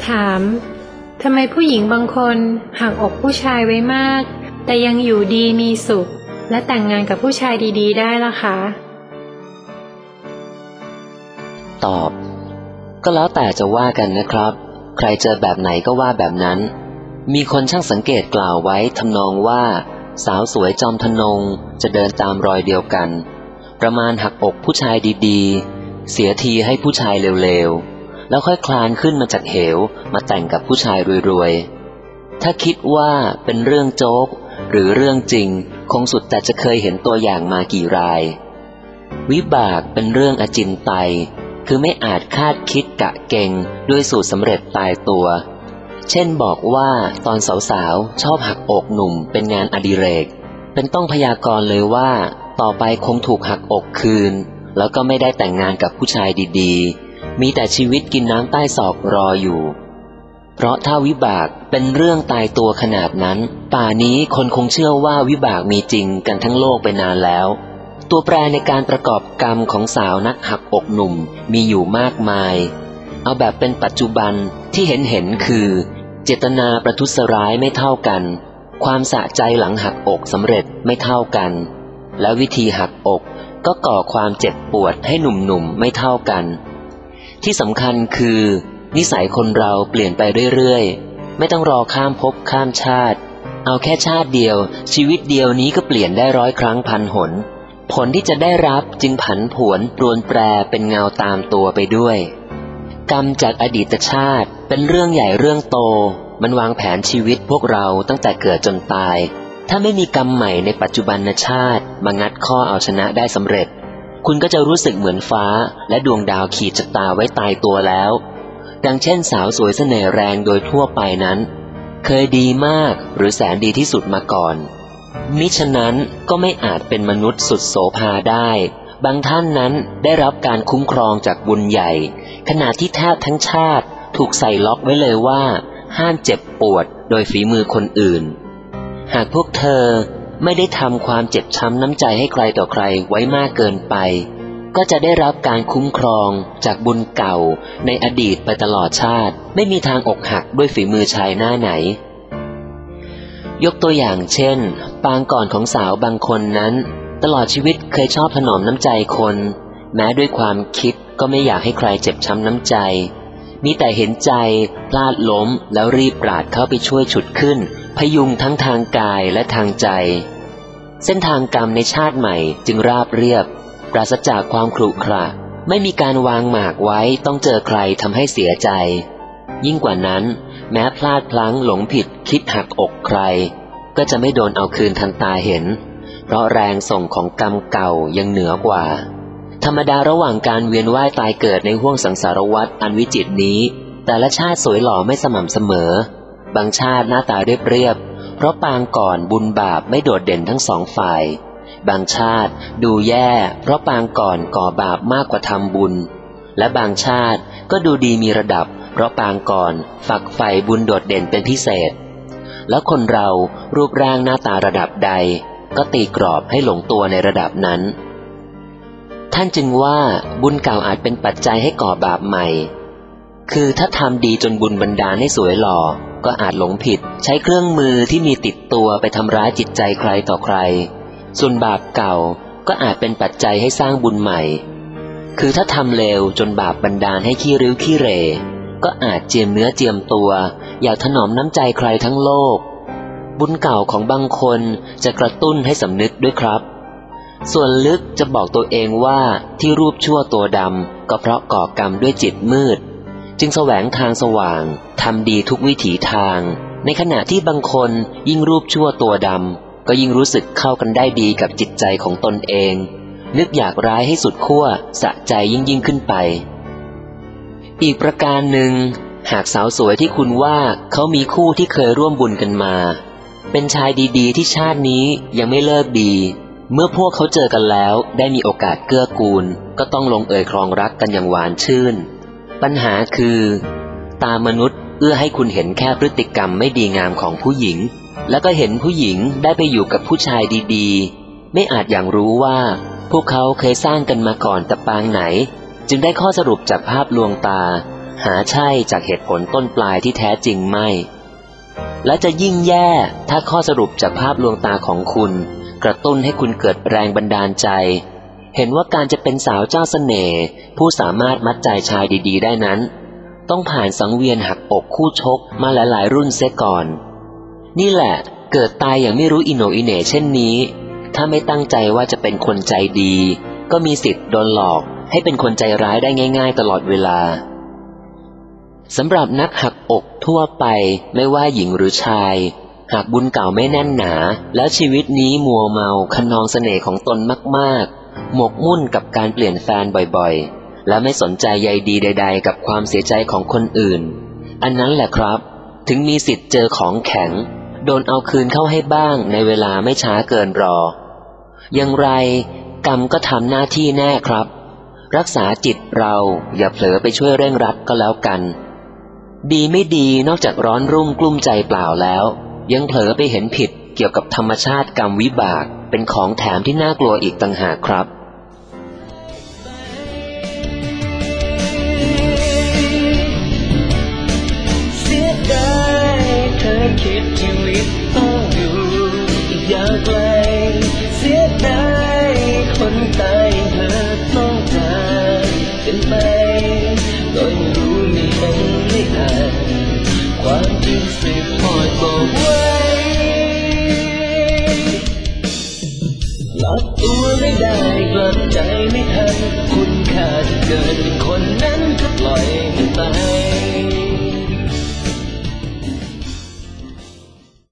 ถามทำไมผู้หญิงบางคนหักอกผู้ชายไว้มากแต่ยังอยู่ดีมีสุขและแต่งงานกับผู้ชายดีๆได้ล่ะคะตอบก็แล้วแต่จะว่ากันนะครับใครเจอแบบไหนก็ว่าแบบนั้นมีคนช่างสังเกตกล่าวไว้ทำนองว่าสาวสวยจอมทนงจะเดินตามรอยเดียวกันประมาณหักอกผู้ชายดีๆเสียทีให้ผู้ชายเร็วๆแล้วค่อยคลานขึ้นมาจากเหวมาแต่งกับผู้ชายรวยๆถ้าคิดว่าเป็นเรื่องโจ๊กหรือเรื่องจริงคงสุดแต่จะเคยเห็นตัวอย่างมากี่รายวิบากเป็นเรื่องอจินไตยคือไม่อาจคาดคิดกะเกงด้วยสูตรสำเร็จตายตัวเช่นบอกว่าตอนสาวๆชอบหักอกหนุ่มเป็นงานอดิเรกเป็นต้องพยากรณ์เลยว่าต่อไปคงถูกหักอกคืนแล้วก็ไม่ได้แต่งงานกับผู้ชายดีๆมีแต่ชีวิตกินน้ำใต้ศอกรออยู่เพราะถ้าวิบากเป็นเรื่องตายตัวขนาดนั้นป่านี้คนคงเชื่อว่าวิบากมีจริงกันทั้งโลกไปนานแล้วตัวแปรในการประกอบกรรมของสาวนักหักอกหนุ่มมีอยู่มากมายเอาแบบเป็นปัจจุบันที่เห็นคือเจตนาประทุษร้ายไม่เท่ากันความสะใจหลังหักอกสำเร็จไม่เท่ากันและวิธีหักอกก็ก่อความเจ็บปวดให้หนุ่มๆไม่เท่ากันที่สำคัญคือนิสัยคนเราเปลี่ยนไปเรื่อยๆไม่ต้องรอข้ามภพข้ามชาติเอาแค่ชาติเดียวชีวิตเดียวนี้ก็เปลี่ยนได้100 ครั้งพันหนผลที่จะได้รับจึงผันผวนปรวนแปรเป็นเงาตามตัวไปด้วยกรรมจากอดีตชาติเป็นเรื่องใหญ่เรื่องโตมันวางแผนชีวิตพวกเราตั้งแต่เกิดจนตายถ้าไม่มีกรรมใหม่ในปัจจุบันชาติมางัดข้อเอาชนะได้สำเร็จคุณก็จะรู้สึกเหมือนฟ้าและดวงดาวขีดชะตาไว้ตายตัวแล้วดังเช่นสาวสวยเสน่ห์แรงโดยทั่วไปนั้นเคยดีมากหรือแสนดีที่สุดมาก่อนมิฉะนั้นก็ไม่อาจเป็นมนุษย์สุดโสภาได้บางท่านนั้นได้รับการคุ้มครองจากบุญใหญ่ขณะที่แทบทั้งชาติถูกใส่ล็อกไว้เลยว่าห้ามเจ็บปวดโดยฝีมือคนอื่นหากพวกเธอไม่ได้ทำความเจ็บช้ำน้ำใจให้ใครต่อใครไว้มากเกินไปก็จะได้รับการคุ้มครองจากบุญเก่าในอดีตไปตลอดชาติไม่มีทางอกหักด้วยฝีมือชายหน้าไหนยกตัวอย่างเช่นปางก่อนของสาวบางคนนั้นตลอดชีวิตเคยชอบถนอมน้ำใจคนแม้ด้วยความคิดก็ไม่อยากให้ใครเจ็บช้ำน้ำใจมีแต่เห็นใจพลาดล้มแล้วรีบปราดเข้าไปช่วยฉุดขึ้นพยุงทั้งทางกายและทางใจเส้นทางกรรมในชาติใหม่จึงราบเรียบปราศจากความขรุขระไม่มีการวางหมากไว้ต้องเจอใครทำให้เสียใจยิ่งกว่านั้นแม้พลาดพลั้งหลงผิดคิดหักอกใครก็จะไม่โดนเอาคืนทันตาเห็นเพราะแรงส่งของกรรมเก่ายังเหนือกว่าธรรมดาระหว่างการเวียนว่ายตายเกิดในห้วงสังสารวัฏอันวิจิตรนี้แต่ละชาติสวยหล่อไม่สม่ำเสมอบางชาติหน้าตาเรียบเพราะปางก่อนบุญบาปไม่โดดเด่นทั้งสองฝ่ายบางชาติดูแย่เพราะปางก่อนก่อบาปมากกว่าทำบุญและบางชาติก็ดูดีมีระดับเพราะปางก่อนฝักใฝ่บุญโดดเด่นเป็นพิเศษแล้วคนเรารูปร่างหน้าตาระดับใดก็ตีกรอบให้หลงตัวในระดับนั้นท่านจึงว่าบุญเก่าอาจเป็นปัจจัยให้ก่อบาปใหม่คือถ้าทำดีจนบุญบันดาลให้สวยหล่อก็อาจหลงผิดใช้เครื่องมือที่มีติดตัวไปทำร้ายจิตใจใครต่อใครส่วนบาปเก่าก็อาจเป็นปัจจัยให้สร้างบุญใหม่คือถ้าทำเลวจนบาปบันดาลให้ขี้ริ้วขี้เหร่ก็อาจเจียมเนื้อเจียมตัวอยากถนอมน้ำใจใครทั้งโลกบุญเก่าของบางคนจะกระตุ้นให้สำนึกด้วยครับส่วนลึกจะบอกตัวเองว่าที่รูปชั่วตัวดำก็เพราะก่อกรรมด้วยจิตมืดจึงแสวงทางสว่างทำดีทุกวิถีทางในขณะที่บางคนยิ่งรูปชั่วตัวดำก็ยิ่งรู้สึกเข้ากันได้ดีกับจิตใจของตนเองนึกอยากร้ายให้สุดขั้วสะใจยิ่งขึ้นไปอีกประการหนึ่งหากสาวสวยที่คุณว่าเขามีคู่ที่เคยร่วมบุญกันมาเป็นชายดีๆที่ชาตินี้ยังไม่เลิกดีเมื่อพวกเขาเจอกันแล้วได้มีโอกาสเกื้อกูลก็ต้องลงเอยครองรักกันอย่างหวานชื่นปัญหาคือตามนุษย์เอื้อให้คุณเห็นแค่พฤติกรรมไม่ดีงามของผู้หญิงแล้วก็เห็นผู้หญิงได้ไปอยู่กับผู้ชายดีๆไม่อาจอย่างรู้ว่าพวกเขาเคยสร้างกันมาก่อนแต่ปางไหนจึงได้ข้อสรุปจากภาพลวงตาหาใช่จากเหตุผลต้นปลายที่แท้จริงไม่และจะยิ่งแย่ถ้าข้อสรุปจากภาพลวงตาของคุณกระตุ้นให้คุณเกิดแรงบันดาลใจเห็นว่าการจะเป็นสาวเจ้าเสน่ห์ผู้สามารถมัดใจชายดีๆได้นั้นต้องผ่านสังเวียนหักอกคู่ชกมาหลายๆรุ่นเสียก่อนนี่แหละเกิดตายอย่างไม่รู้อิโหนอิเหน่เช่นนี้ถ้าไม่ตั้งใจว่าจะเป็นคนใจดีก็มีสิทธิ์โดนหลอกให้เป็นคนใจร้ายได้ง่ายๆตลอดเวลาสำหรับนักหักอกทั่วไปไม่ว่าหญิงหรือชายหากบุญเก่าไม่แน่นหนาแล้วชีวิตนี้มัวเมาคะนองเสน่ห์ของตนมากๆหมกมุ่นกับการเปลี่ยนแฟนบ่อยๆและไม่สนใจใยดีใดๆกับความเสียใจของคนอื่นอันนั้นแหละครับถึงมีสิทธิ์เจอของแข็งโดนเอาคืนเข้าให้บ้างในเวลาไม่ช้าเกินรออย่างไรกรรมก็ทำหน้าที่แน่ครับรักษาจิตเราอย่าเผลอไปช่วยเร่งรัดก็แล้วกันดีไม่ดีนอกจากร้อนรุ่มกลุ้มใจเปล่าแล้วยังเผลอไปเห็นผิดเกี่ยวกับธรรมชาติกรรมวิบากเป็นของแถมที่น่ากลัวอีกต่างหากครับ